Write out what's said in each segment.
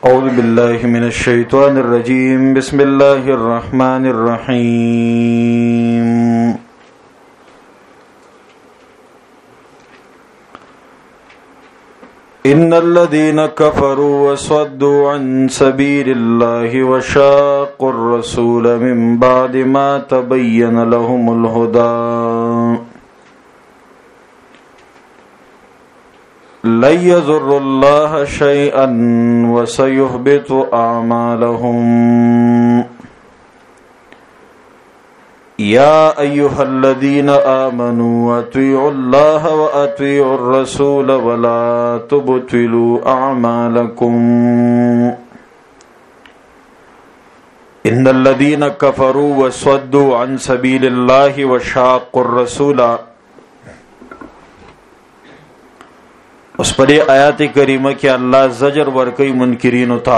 أعوذ بالله من الشيطان الرجيم بسم الله الرحمن الرحيم إن الذين كفروا وصدوا عن سبيل الله وشاقوا الرسول من بعد ما تبين لهم الهدى لن يضروا الله شيئا وسيحبط أعمالهم يا أيها الذين آمنوا أطيعوا الله وأطيعوا الرسول ولا تبطلوا أعمالكم إن الذين كفروا وصدوا عن سبيل الله وشاقوا الرسول. اس پر آیات کریمہ کے اللہ زجر ورکی منکرینو تھا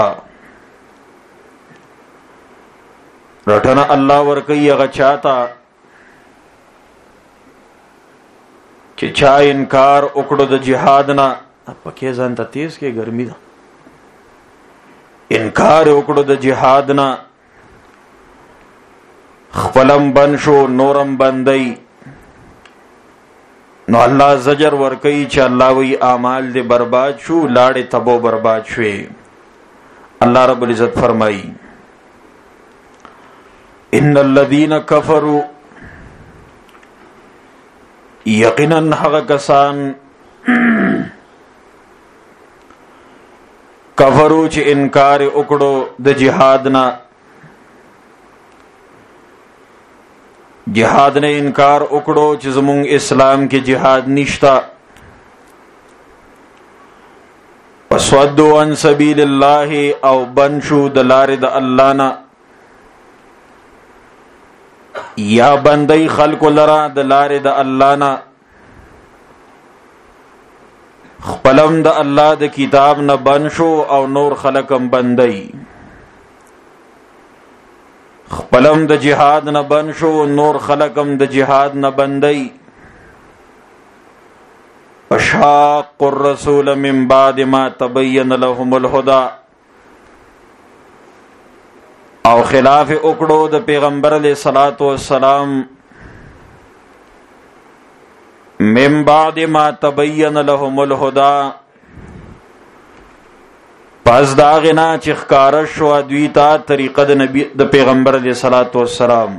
رٹنا اللہ ورکی اغا چاہتا کہ چا انکار اکڑو دا جہادنا پکے زانتا تیز کے گرمی دا انکار اکڑو دا جہادنا خپلم بنشو نورم بندئی نو اللہ زجر ورکی چا اللہ وی اعمال دے برباد شو لاڑے تبو برباد شوے. اللہ رب العزت فرمائی ان الذین کفروا یقیناً حق کسان کفرو چ انکار اکڑو د جہادنا جہاد نے انکار اکڑو چ زمون اسلام کے جہاد نشتا وصدوا عن سبیل اللہ او بنشو دلار د اللہ نا یا بندی خلق لرا دلار د اللہ نا خپلم د اللہ د کتاب نا بنشو او نور خلقم بندی خپلم د جہاد نہ بنشو نور خلقم د جہاد نہ بندئی وشاق الرسول من بعد ما تبین لهم الہدی او خلاف اکڑو د پیغمبر علیہ الصلوۃ والسلام من بعد ما تبین لهم الہدی پس داغنا چخکارش و ادویتا طریقہ د نبی د پیغمبر علیہ الصلوۃ والسلام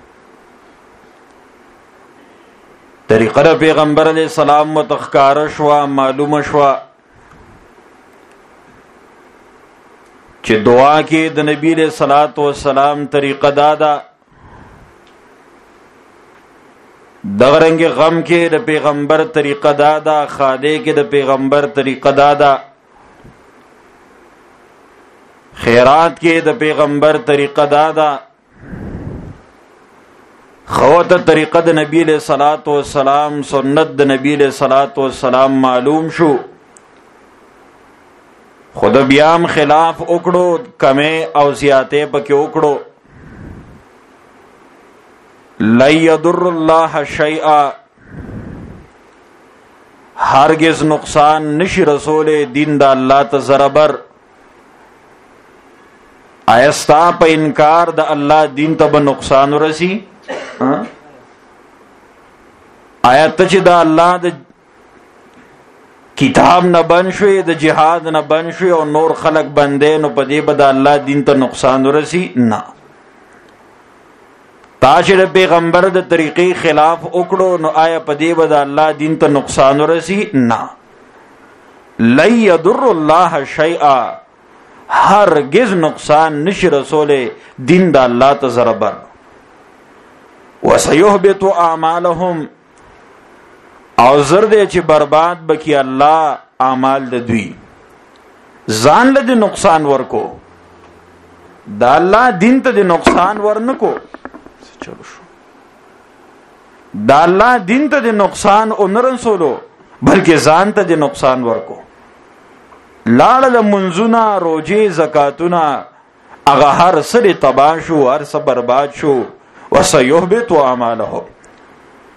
طریقہ د پیغمبر علیہ السلام متخکارش و معلوم شوا چې دعا کې د نبی علیہ الصلوۃ والسلام طریقہ دادا دغرنګ غم کې د پیغمبر طریقہ دادا خاده کې د پیغمبر طریقہ دادا خیرات کے د پیغمبر طریقہ دادا خوت طریقہ د نبی علیہ الصلوۃ والسلام سنت د نبی علیہ الصلوۃ والسلام معلوم شو خود بیام خلاف اکڑو کمے او زیاتے پکے اکڑو لا یضر اللہ شیئا ہرگز نقصان نشی رسول دین دا اللہ تزربر آیستا پا انکار دا اللہ دین تب نقصان رسی آیت چی دا اللہ دا کتاب نہ بنشوی دا جہاد نہ بنشوی اور نور خلق بندے نو پدی بدا اللہ دین تا نقصان رسی نا تاشر پیغمبر دا طریقی خلاف اکڑو نو آیا پدی بدا اللہ دین تا نقصان رسی نا لن یضر اللہ شیئا ہرگز نقصان نش رسول دین دا اللہ تزربر وسیحبط اعمالهم او زردے چی برباد بکی اللہ اعمال دوی زان لدی نقصان ورکو دا اللہ دین تا دی نقصان ورنکو دا اللہ دین تا دی نقصان انرسولو بلکہ زان تا دی نقصان ورکو لاړ د منزونا روجی زکاتونا اغه هر سری تباه شو هر څه برباد شو وسيحبط اعماله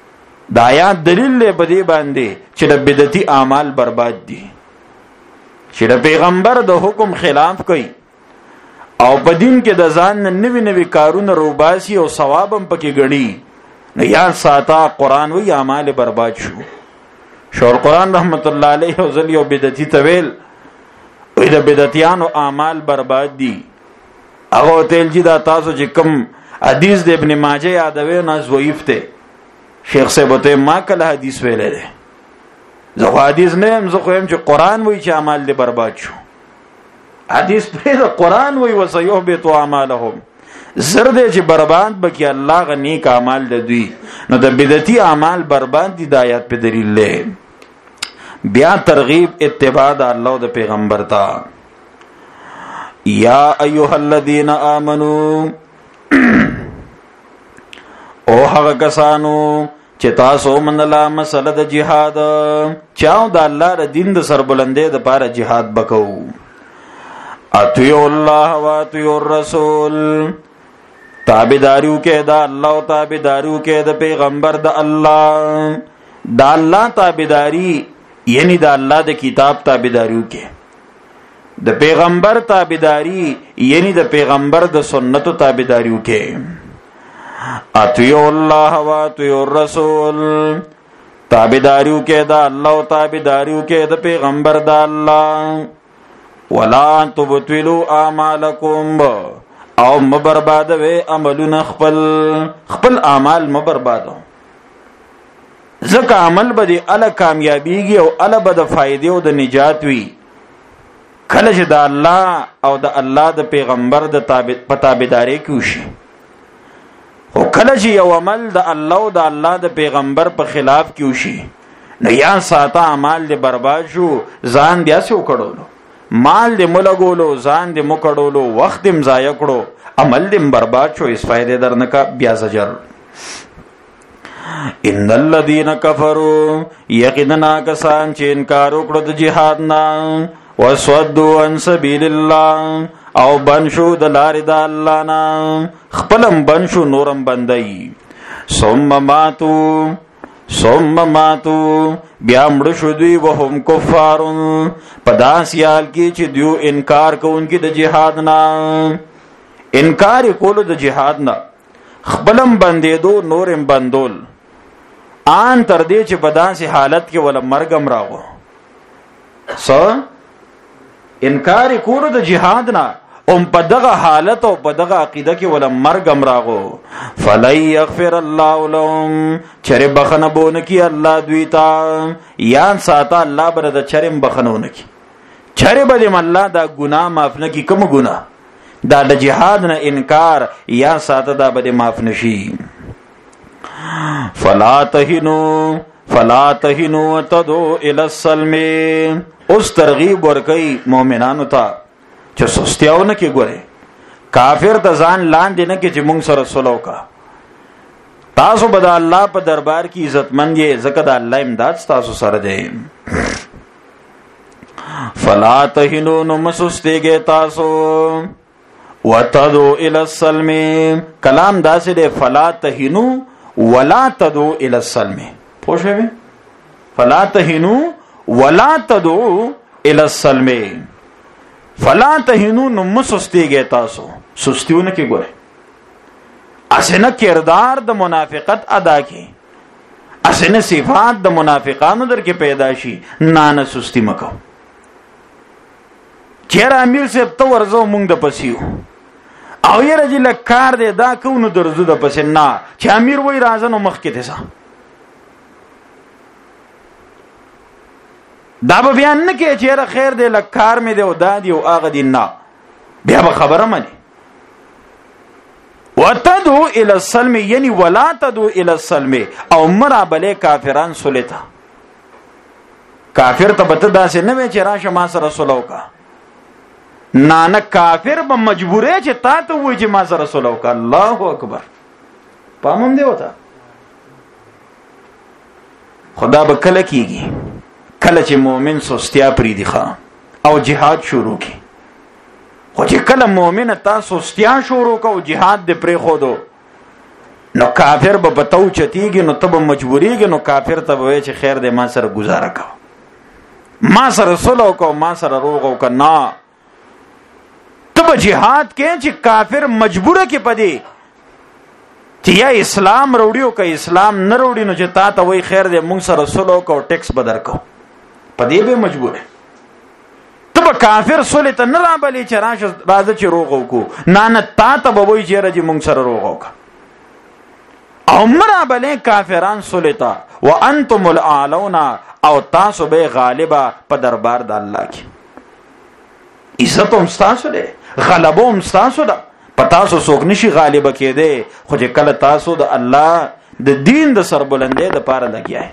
دا آیات دلیل له بدی باندې چې د بدعتي اعمال برباد دي چې د پیغمبر د حکم خلاف کوي او په دین کې د ځان نوی نوی کارونه روباسي او ثواب هم پکې غړي نو یا ساته قران وی اعمال برباد شو قران رحمت الله علیه او ذل یو بدعتي تویل وې د بدعتيانو اعمال برباد دي هغه تل چې دا تاسو چې کوم حدیث د ابن ماجه یادوي نه ضعیف ته شیخ صاحب ته ما کله حدیث ویلې ده زه حدیث نه هم زه خو هم چې قران وایي چې اعمال دې برباد شو حدیث په قران وایي وسيحبط اعمالهم زرد چې برباد بکی الله غنی کا اعمال د دوی نو د بدعتي اعمال برباد دي د آیات په دلیل له بیا ترغیب اتباع د الله او د پیغمبر ته یا ایها الذین آمنو او هغه کسانو چې تاسو منلا مسله د جهاد چاو د الله د دین د سربلندې د پاره جهاد وکاو اطیع الله و اطیع الرسول تابعداریو کې د الله او تابعداریو کې د پیغمبر د الله د الله تابعداری یعنی د الله د کتاب تابعداریو کې د پیغمبر تابعداری یعنی د پیغمبر د سنتو تابعداریو کې اطیع الله و اطیع الرسول تابعداریو کې د الله او تابعداریو کې د پیغمبر د الله ولا تبطلوا اعمالکم او مبرباد وی عملونه خپل اعمال مبربادو ځکه عمل به د ال کامیابیږي او ال به د فائدې او د نجات وي کله چې د الله او د الله د پیغمبر د تابعداري کوشي او کله چې یو عمل د الله او د الله د پیغمبر په خلاف کیوشي نو یا ساته اعمال دې برباد شو ځان بیا څه وکړو مال دې ملګولو ځان دې مکړولو وخت دې ضایع کړو عمل دې برباد شو اس فائدې درنکا بیا زجر ان الذين كفروا یقینا کسان چې انکار وکړو د جهاد نه وسودوا عن سبيل الله او بنشو د لارې د الله نه خپلم بنشو نورم بندي ثم ماتو بیا مړ شو دوی وهم کفار پداس یال کی چې دیو انکار کوونکی د جهاد نه انکار کولو د جهاد نه خپلم بندیدو نورم بندول ان تر دې چې پداس حالت کې ول مرګم راغو انکار کولو د جهاد نه په دغه حالت او په دغه عقیده کې ول مرګم راغو فلای یغفر الله لهم چر بخنه بون کی الله دوی تا یا ساته الله بر د چرم بخنونه کی چر بده الله دا ګناه معاف نه کی کوم ګناه دا د جهاد نه انکار یا ساته دا بده معاف نشي فلا تهنوا تدعو الى السلم اوس ترغیب ورکي مؤمنانو ته چې سستیاونه کې ګوره کافر ته ځان لاندې نه کې چې موږ سره سلو کا تاسو به د الله په دربار کې عزتمن یې ځکه د الله امداد تاسو سره دی فلا تهنوا نمسستېږئ تاسو وتدعوا الى السلم کلام داسې دی فلا تهنوا ولا تدعوا الى السلم پوه شوې فلا تهنوا ولا تدعوا الى السلم فلا تهنوا نمسستېږئ تاسو سستیونه کې ګوره اسنه کردار د منافقت ادا کی اسنه صفات د منافقانو در کې پیدا شي نه سستی مکو چیر امیر صاحب تو ورزو مونږ د پسیو او یې رجل کار دې دا کو نو درزو د پس نه چې امیر وای راځنو مخ کې تاسو دا به بیان نه کې چیر خیر دې لکار مې دې او دادی او اغه دې نه بیا به خبره مانی وتدعو الى السلم یعنی ولا تدعو الى السلم او مرا بلې کافران سولتا کافر ته بته داسې نه وي چې راشه ما سره سولو کا نه کافر به مجبورې چې تا ته وایي چې ما سره سولو کا الله اکبر پامم دی وتا خدا به کله کیږي کله چې مؤمن سستیا پری دی ښا او جهاد شروع کی خو چې کله مؤمن تاسو سستیا شروع کو جهاد دې پرې خو دو نو کافر به بتاو چتیږي نو تب مجبوریږي نو کافر ته وایي چې خیر دې ما سره گزاره کا ما سره صلح کو ما سره روغ او کنا تب جهاد کې چې کافر مجبوره کې پدې چې یا اسلام وروړي که اسلام نه وروړي نو چې تا ته وای خیر دې مونږ سره صلح کو ټیکس بدر کو پدې به مجبوره تب کافر صلح ته نه رابلی چې راځه چې روغ وکړو نه تا ته به وای چې راځي مونږ سره روغ وکړو او مرا بلې کافران صلحتا وانتم الاعلون او تاسو به غالبا په دربار د الله کې عزت هم تاسو ده غلبه هم تاسو ده پتا سو څوک نشي غالب کېده خو چې کله تاسو د الله د دین د سربلندۍ د پاره لګیای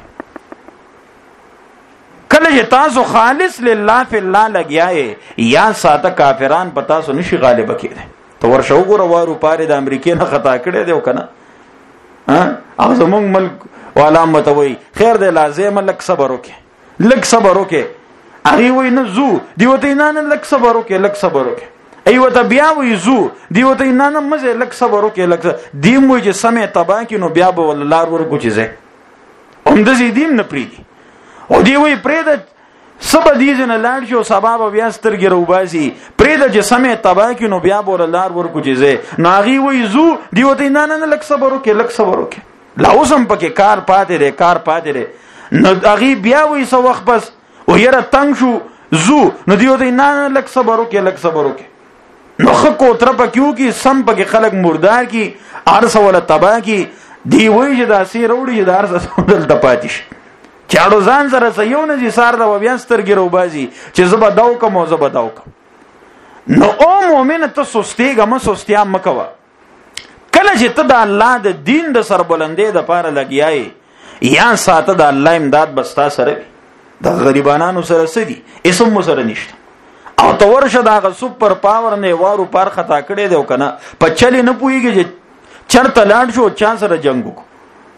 کله چې تاسو خالص لله فی الله لګیای یا ساته کافران پتا سو نشي غالب کېده تو ورشو ګور وارو پاره د امریکای نه خطا کړي دی کنه او زمونږ ملک علامت وای خیر دی لازم لک صبر وکې لک صبر وکې هغه وای نه زو دیوته نه لک صبر وکې لک صبر وکې ایو ته بیا وای زو دیوته نه مزه لک صبر وکې لک دیم وای چې سمې تبا کې نو بیا به وللار ورکو چیزه هم د دې نه پریدي او دی وای پرې د سبا دیزن لاړ شو سبب بیا سترګې روباسي پرې د جسمه تبا کې نو بیا بوللار ورکو چیزه ناغي وای زو دیوته نه لک صبر وکې لک صبر وکې لا اوسم پکې کار پاتې ده نو اغي بیا وای سو وخت بس او یره تنگ شو زو نو دیوته نه لک صبر وکې لک صبر وکې نو خو تر پکيو کې سم پکې خلک مردار کی ارس ولا تبا کی دی وای چې داسې وروړي دار سره د پاتیش چاړو ځان سره سيو نه دي سار د بیا سترګې روباسي چې زبا داو کوم او زبا داو کوم نو او مؤمن ته سستیګه ما سستیا مکوا کله چې ته د الله د دین د سربلندۍ د پاره لګیای یا ساته د الله امداد بستا سره د غریبانو سره سدي اسم مو سره نشته او تو ورشه دا سپر پاور نه وارو پار خطا کړي دی کنه په چلی نه پويږي چې چرته لاړ شو چا سره جنگ وکړو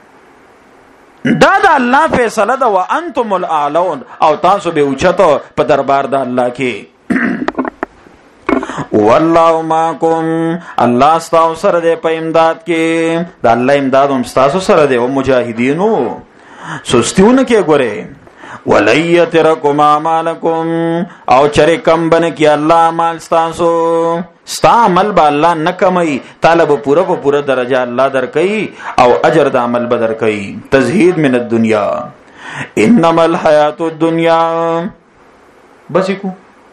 دا د الله فیصله ده وانتم الاعلون او تاسو به اوچته په دربار د الله کې والله معكم الله تاسو سره ده په امداد کې د الله امداد هم تاسو سره ده او مجاهدینو سستیونه کې ګوره ولیترکم اعمالکم او چر کم بن کی الله مال تاسو ستا عمل با الله نه کمای طالب پورا درجه الله درکې او اجر د عمل بدر کړي تزهید من الدنیا انما الحیات الدنیا بس کو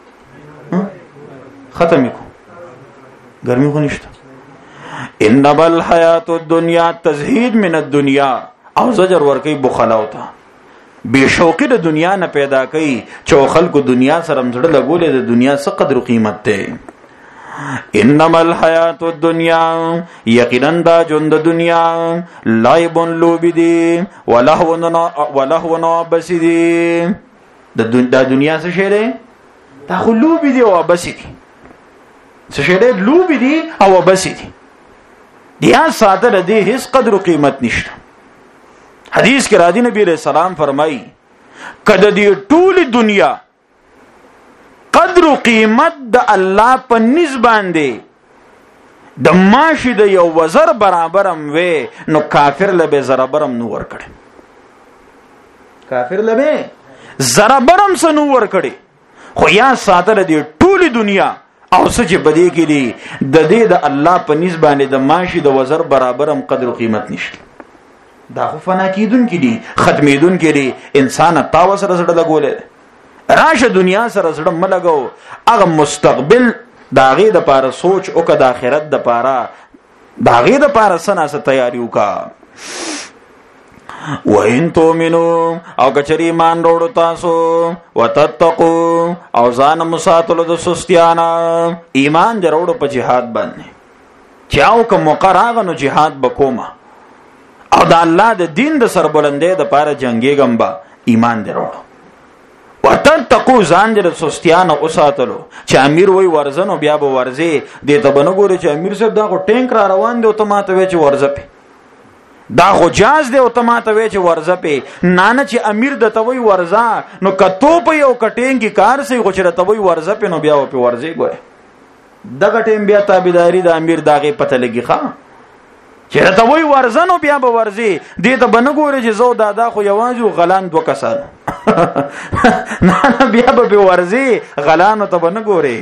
ختم کو گرمی خو نشته انما الحیات الدنیا تزهید من الدنیا او زجر ورکی بخلا وتا بے شوقی د دنیا نه پیدا کړي چې خلکو دنیا سره مزړه لګولې د دنیا څخه قدر قیمت ته انما الحیات الدنیا یقینا دا ژوند دنیا لایب لوبدی ولهو نوبسدی د دنیا څه شی دی دا خو لوبدی او بسدی څه شی دی لوبدی او بسدی دیا ساده د هیڅ قدر قیمت نشته حدیث کې راځي نبی رسول سلام فرمایي کده دی ټول دنیا قدر قیمت د الله په نسبت دی د ماشي د یو وزر برابرم وې نو کافر لبه زربرم نو ور کړي کافر لبه زربرم سنو ور کړي خو یا ساتره دی ټول دنیا او سچ بدی کې دی د دې د الله په نسبت د ماشي د وزر برابرم قدر قیمت نشته دا خو فنا کیدون کې دي ختمیدون کې دي انسان تاو سره سره لګولې راشه دنیا سره سره ملګو هغه مستقبل داغه د پاره سوچ او د آخرت د پاره داغه د پاره سنا سره تیاری وکا وَإِن تُؤْمِنُوا او کچری مان وروړو تاسو وتتقوا او ځان مساتلو د سستیانا ایمان جوړو په jihad باندې چاو کوم مقرغه نو jihad بکوما او د الله د دین د سربلندۍ د پاره جنگي غمبا ایمان درو وتتقوا ځان د سستیانا اوساتلو چې امیر وای ورزنو بیا به ورزي د ته بنګوري چې امیر صاحب دا ټینک را روان دی او ته ماته وی چې ورزپی دا خو جاز دی او ته ماته وی چې ورزپی نه چې امیر د توي ورزا نو کتو په یو کټینګي کار سي خو چې توي ورزپی نو بیا په ورزي ګوره دغه ټیم بیا تابعداري د امیر داغه پته لګي ښا چې توي ورزنو بیا به ورزي دې ته بنګوري چې زو دادا خو یوازې غلان دوه کسان نه بیا به ورزي غلانو ته نه ګوري.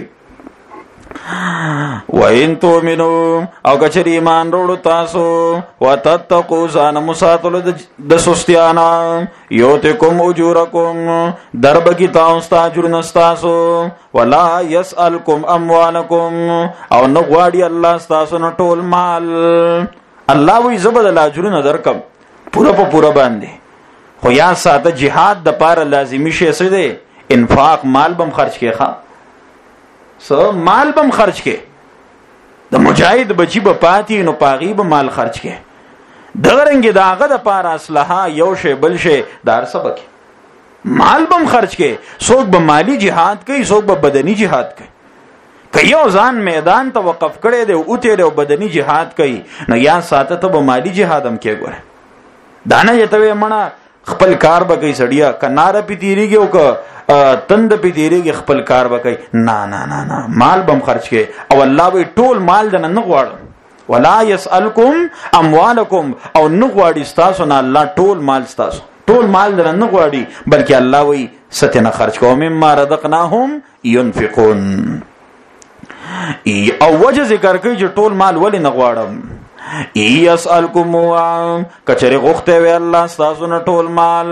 وَإِن تُؤْمِنُوا او کچری ایمان وروړو تاسو وتتقوا ځان مساتلو د سستیانا یوتکم اجورکم درب کی تاسو اجرن تاسو ولا يسألكم اموالکم او نو غواړي الله تاسو نو ټول مال. الله وی زبد اجرن درکم پورا په پورا باندې. خو یا ساته jihad د پاره لازمی شي څه دی؟ انفاق مال بم خرج کې ښا سو مال بم خرج کې د مجاهد بچی به پاتی نو پاغي به مال خرج کې دغرنګ داغه د پاره اصلحه یو شی بل شی دار سبق مال بم خرج کې څوک به مالی jihad کوي څوک به بدني jihad کوي. که یو ځان میدان ته وقف کړي دی او ته له بدني jihad کوي نو یا ساته ته به مالی jihad هم کې ګوره. دانه یته مړه خپل کار به کوي سړیا کناره پی تیریږي او که تند پی تیریږي خپل کار به کوي. نه نه نه نه مال بم خرج کې او الله وی ټول مال دنه نه غواړم ولا يسألكم اموالکم او نه غواړي تاسو نه الله ټول مال تاسو ټول مال دنه نه غواړي بلکې الله وی ستنه خرج کوم مما رزقناهم ينفقون. او وجه ذکر کوي چې ټول مال ولې نه غواړم. يسألكم کچره غوخته وی الله تاسو نه ټول مال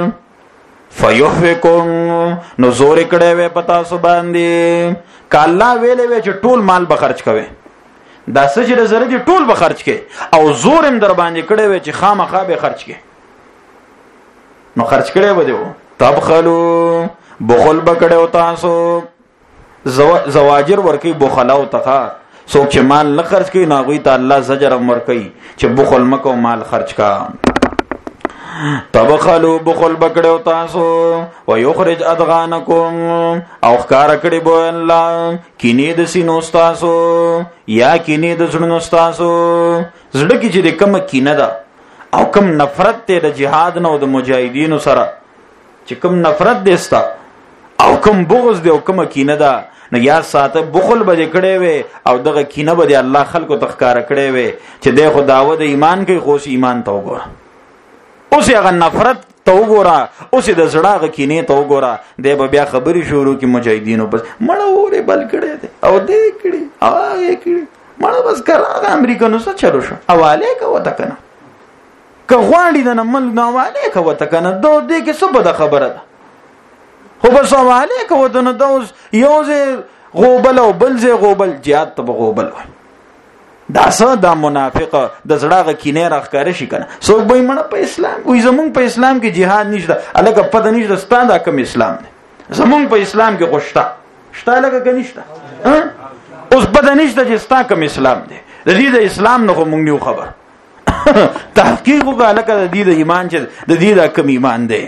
فيحفكم نو زور کړه وی پتا سو باندې کاله ویلې وی چې ټول مال به خرج کوي دا سجده زره دي ټول به خرج کوي او زور هم در باندې کړه وی چې خامخا به خرج کوي نو خرج کړي به دیو تبخلوا بخل بکړه تاسو زواجر ورکی بخلاو تخا څوک چې مال نه خرج کوي ناغوی ته الله زجر امر کوي چې بخل مکو مال خرج کا. تبخلوا بخل بکړو تاسو ويخرج اذغانکم او ښکار کړي بو الله کینې د سینو تاسو یا کینې د زړونو تاسو زړه کې چې کوم کینه ده او کوم نفرت ته د جهاد نو د مجاهدینو سره چې کوم نفرت دستا او کوم بغض دی او کوم کینه ده نو یا ساته بخل به کړي وي او دغه کینه به الله خلکو تخکار کړي وي چې دغه دعوت ایمان کوي خو ایمان ته وګوره اوس هغه نفرت ته وګوره اوس د زړه کینه ته وګوره د بیا خبري شروع کی مجاهدینو بس مړه وره بل کړي دي او دې کړي او یې کړي مړه بس کړه امریکانو سره چلو شو حواله کوي تا کنه که غواړي د نمل نو حواله کوي تا کنه دوه دې کې څه بده خبره ده خو بس حواله کوي ته نو دوز یوزه غوبل او بلزه غوبل جهاد ته غوبل دا څه د منافق د زړه کینه راخکاره شي کنه څوک به مړه په اسلام وي زمونږ په اسلام کې jihad نشته الګ پد نشته ستانه کوم اسلام دی زمونږ په اسلام کې خوشتا شته الګ کنيشته اوس پد نشته چې ستا کوم اسلام دی د دې د اسلام نه مونږ نیو خبر تحقیق وکړه الګ د دې د ایمان چې د دې د کوم ایمان دی.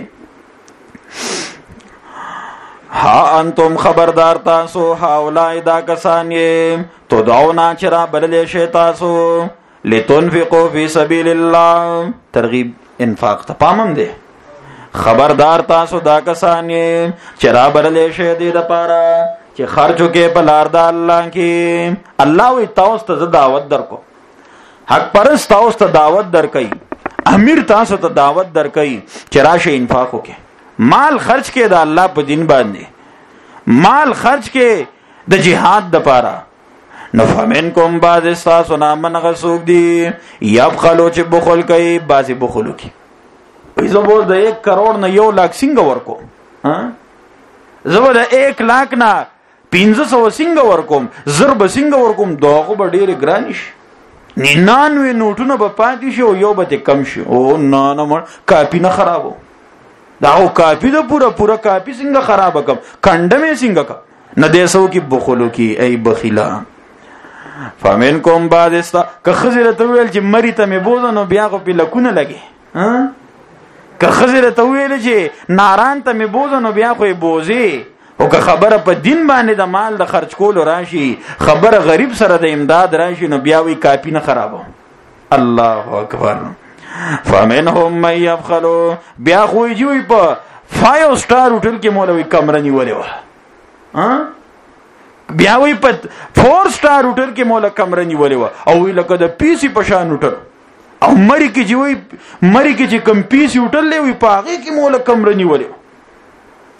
ها انتم خبردار تاسو هاولای دا کسان یې تو دعونا چرا بللې شي تاسو لتنفقوا فی سبیل الله ترغیب انفاق ته پامم دی خبردار تاسو دا کسان یې چرا بللې شي دې د پاره چې خرچو کې په لار د الله کې الله وی تاسو ته دعوت درکو حق پرست تاسو ته دعوت درکې امیر تاسو ته دعوت درکې چې راشه انفاق وکړي مال خرج کې د الله په دین باندې مال خرج کې د جهاد د پاره نو فمنکم بعض استاسو نامن غسوک دی یبخلو چې بخل کوي بعضی بخلو کی زه به د 1 کروڑ نه 1 لک څنګه ورکو زه به د 1 لک نه 1500 څنګه ورکوم ضرب څنګه ورکوم دغه به ډیر ګرانش 99 نوټونه به پاتې شي او یو به کم شي او نه کاپی نه خرابو دا او کاپی د پورا کاپی څنګه خراب کم کنده مې څنګه کا نه دیسو کی بخلو کی ای بخیلا فمنکم بعد استا که خزر ته ویل چې مری ته مې بوزنو بیا خو په لکونه لګي که خزر ته ویل چې ناران ته مې بوزنو بیا خو بوزي او که خبره په دین باندې د مال د خرج کول راشي خبره غریب سره د امداد راشي نو بیا وی کاپی نه خرابو الله اکبر فمنهم من يبخلوا بیا خو جوی په 5 سٹار هوټل کې مولوی کمره نیولې و بیا وی په 4 سٹار هوټل کې مولا کمره نیولې و او وی لکه د پی سي په شان هوټل او مری کې جوی مری کې چې کم پی سي هوټل لوي په هغه کې مولا کمره نیولې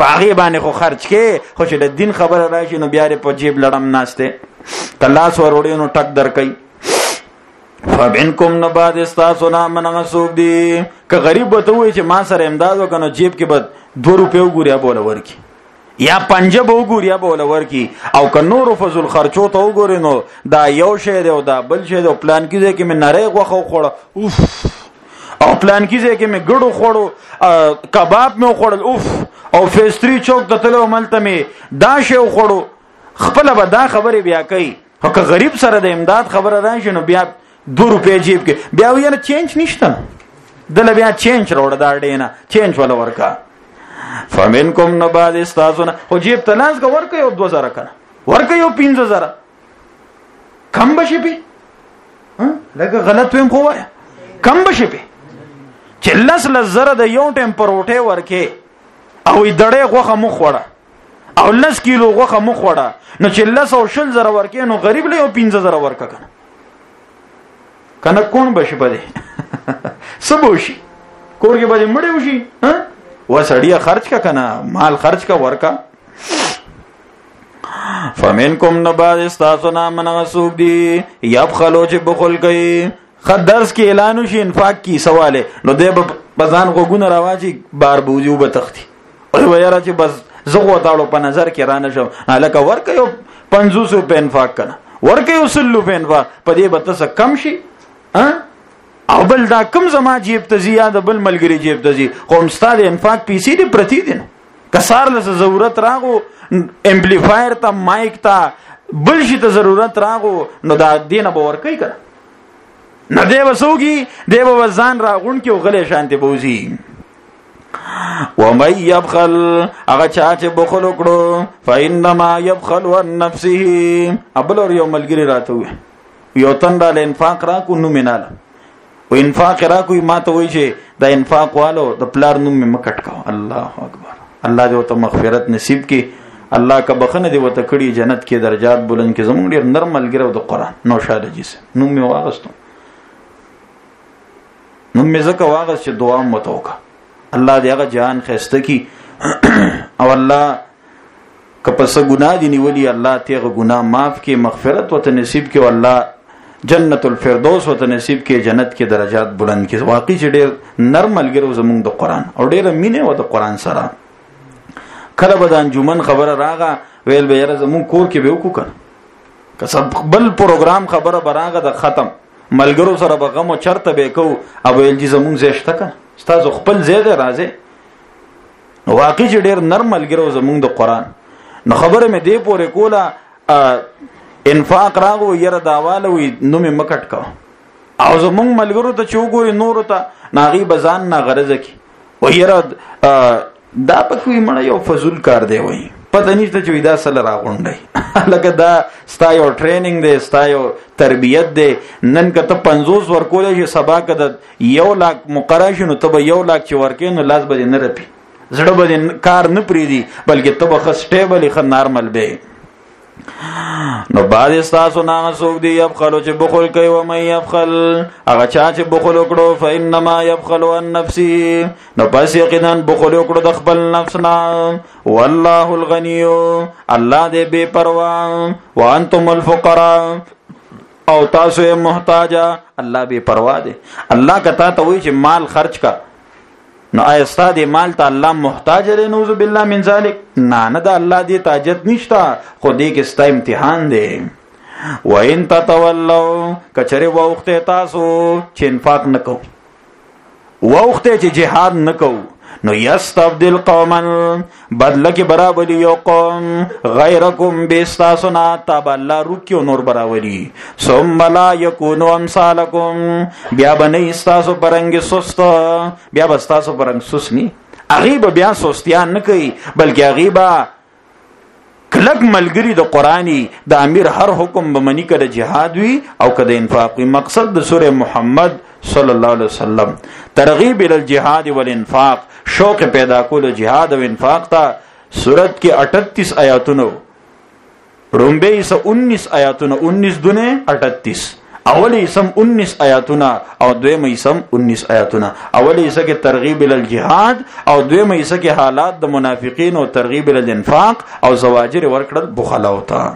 پاغي باندې خو خرج کې، خو چې د دین خبره راشي نو بیا په جیب لړم ناشته کلاس وروړي نو ټک درکې. فبنکم نباد استاسنا من غسوب دی که غریب وته وي چې ما سره امداد وکنو جیب کې به 2 روپیا وګوریا بوله ورکی یا پنجه به وګوریا بوله ورکی، او که نور فضل خرچو ته وګوري نو دا یو شی دی او دا بل شی دی. پلان کې کې مې نری غوخه خوړه اوف، او پلان کې کې مې ګړو خوړو کباب مې خوړل اوف، او فیستری چوک ته تلو ملته مې دا شی خوړو. خپل به دا خبره بیا کوي. او که غریب سره د امداد خبره راشي نو بیا 2 روپیا جیب کې بیا وینه چینج نشته، دله بیا چینج راوړه دا ډینه چینج ولا ورکا. فمنکم نباد استاسنا، خو جیب ته لاس کا ورکه یو 2000 کنه ورکه یو 15000 کم بشي پی لکه غلط ویم خو وای کم بشي پی چې لس د یو ټیم پروټه ورکه او دړې غوخه مخ وړه او 10 کیلو غوخه مخ وړه نو چې 10 ورکه نو غریب له یو 15000 ورکه کنه کون بشي بده سبوشي کور کې باندې مړ وشي ها و سړیا خرج کا کنه مال خرج کا ورکا. فمنکم نباد استاسنا من غسوب دی یبخلوا چې بخل کوي. خد درس کې اعلان شي انفاق کی سواله نو دی بزان غوګونه راواچی بار بوجو به تختی او یاره چې بس زغه تاړو په نظر کې رانه شو الکه ورکه یو 500 روپے انفاق کنه ورکه یو 100 روپے انفاق په دې به تاسو کم شي او بل دا کم زما جیب ته زیاده بل ملګری جیب ته زی قوم ستاد انفاق پیسې دې پرتی دي کسار له ضرورت راغو امپلیفایر ته مایک ته بل شي ته ضرورت راغو نو دا دینه باور کوي کنه نه دی وسوږي دی به ځان راغون کې غلې شانته بوزي. و مَن يبخل هغه چا چې بخل وکړو فإنما يبخل عن نفسه. ابل اور یو ملګری راته وي یو تنډه انفاق راکو نو میناله و انفاق راکو ما ته وای چې دا انفاق والو د پلار نوم مې مکټ کاو. الله اکبر. الله دې ته مغفرت نصیب کړي. الله کا بخنه دې وته کړي جنت کې درجات بلند کې زمونږ ډیر نرم ملګری د قران نو شاده جیسه نوم مې واغستو نوم مې زکه واغست چې دعا مو توکا الله دې هغه جان خسته کی او الله کپس ګناه دي نیولي الله تیغه ګناه معاف کې مغفرت وته نصیب کې والله جنت الفردوس وته نصیب کې جنت کې درجات بلند کې. واقعي چې ډېر نرم ملګری زمونږ د قران او ډېر مینه و د قران سره. کله به د انجمن خبره راغه ویل به یره زمونږ کور کې به وکړه کسب بل پروګرام خبره براغه د ختم ملګرو سره به غم او چرته به کو او ویل چې زمونږ زیشته کړه تاسو خپل زیاده راځي. واقعي چې ډېر نرم ملګری زمونږ د قران نو خبره مې دی پورې کوله انفاق راغو یره داواله وي نو مې مکټ کا او زمونږ ملګرو ته چوغوري نور ته ناغي بزان نه غرض کی و یره دا پکوي مړ یو فزول کار دی وای پته نشته چې دا سره راغونډي لکه دا ستایو ټریننګ دی ستایو تربیت دی نن کته 50 ورکول شي سبا کده 1 لک مقرره شنو ته 1 لک چې ورکې نو لاس به نه رپی زړه به کار نه پریدي بلکې ته به سټیبل خ نارمل به نو بعد استاسو نام سوک دی یبخلو چې بخل کوي و مې یبخل هغه چا چې بخل وکړو فإنما يبخل عن نفسه نو پس یقینا بخل وکړو د خپل نفس نه والله الغنی الله دې بے پروا وانتم الفقراء او تاسو محتاجا الله بے پروا دی. الله کتا ته وی چې مال خرج کا نو آیستا دی مال ته الله محتاج دی نعوذ بالله من ذلک نه دا الله دی تاجت نشتا خو دې کې ستا امتحان دی. و ان تتولوا کچره وخت تاسو چې انفاق نکو وخت چې جهاد نکو نو یستبدل قوما بدل کې برابر یو قوم غیرکم بیستاسنا تاب الله رکیو نور برابرۍ ثم لا یکونوا امثالکم بیا بنئ استاسو پرنګ سست بیا بستاسو پرنګ سست نی غیب بیا سستیان نه کوي بلکې غیبا کلک ملګری د قرآنی د امیر هر حکم بمنی کده جهاد وی او کده انفاق وی. مقصد د سوره محمد صلی الله علیه وسلم ترغیب ال الجهاد والانفاق شوق پیدا کول جهاد او انفاق تا سورت کې 38 آیاتونه رومبه 19 آیاتونه 19 دونه 38 اولی اسم 19 آیاتونه او دویم اسم 19 آیاتونه. اولی اسه کې ترغیب ال الجهاد او دویم اسه کې حالات د منافقین او ترغیب ال الانفاق او زواجر ورکړل بخلاو ته.